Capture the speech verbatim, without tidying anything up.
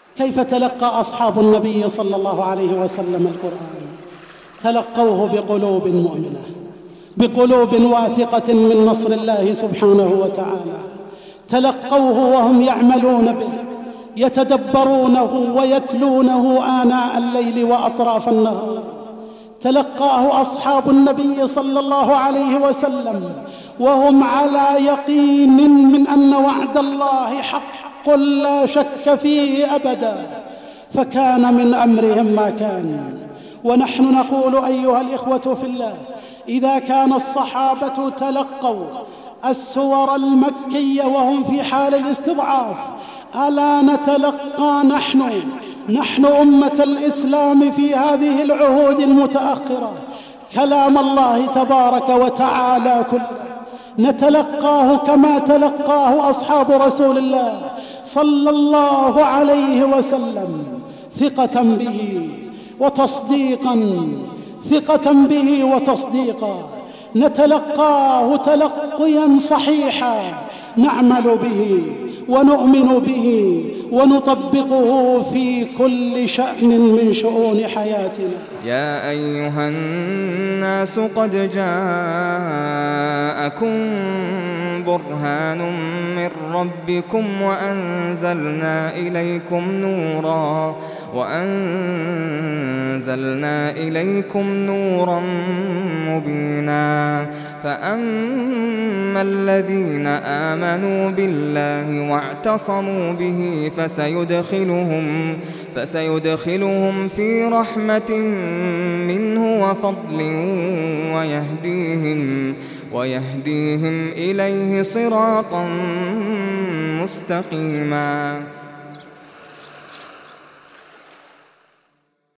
كيف تلقى أصحاب النبي صلى الله عليه وسلم القرآن؟ تلقوه بقلوب مؤمنة، بقلوب واثقة من نصر الله سبحانه وتعالى. تلقوه وهم يعملون به، يتدبرونه ويتلونه آناء الليل وأطراف النهار. تلقاه أصحاب النبي صلى الله عليه وسلم وهم على يقين من أن وعد الله حق لا شك فيه أبدا، فكان من أمرهم ما كان. ونحن نقول أيها الإخوة في الله، إذا كان الصحابة تلقوا السور المكية وهم في حال الاستضعاف، ألا نتلقى نحن نحن أمة الإسلام في هذه العهود المتأخرة كلام الله تبارك وتعالى كله؟ نتلقاه كما تلقاه أصحاب رسول الله صلى الله عليه وسلم، ثقة به وتصديقا، ثقة به وتصديقا. نتلقاه تلقيا صحيحا، نعمل به ونؤمن به ونطبقه في كل شأن من شؤون حياتنا. يا أيها الناس قد جاءكم برهان من ربكم وأنزلنا إليكم نورا وأنزلنا إليكم نورا مبينا. فأما الذين آمنوا بالله واعتصموا به فسيدخلهم فسيدخلهم في رحمة منه وفضل ويهديهم ويهديهم إليه صراطا مستقيما.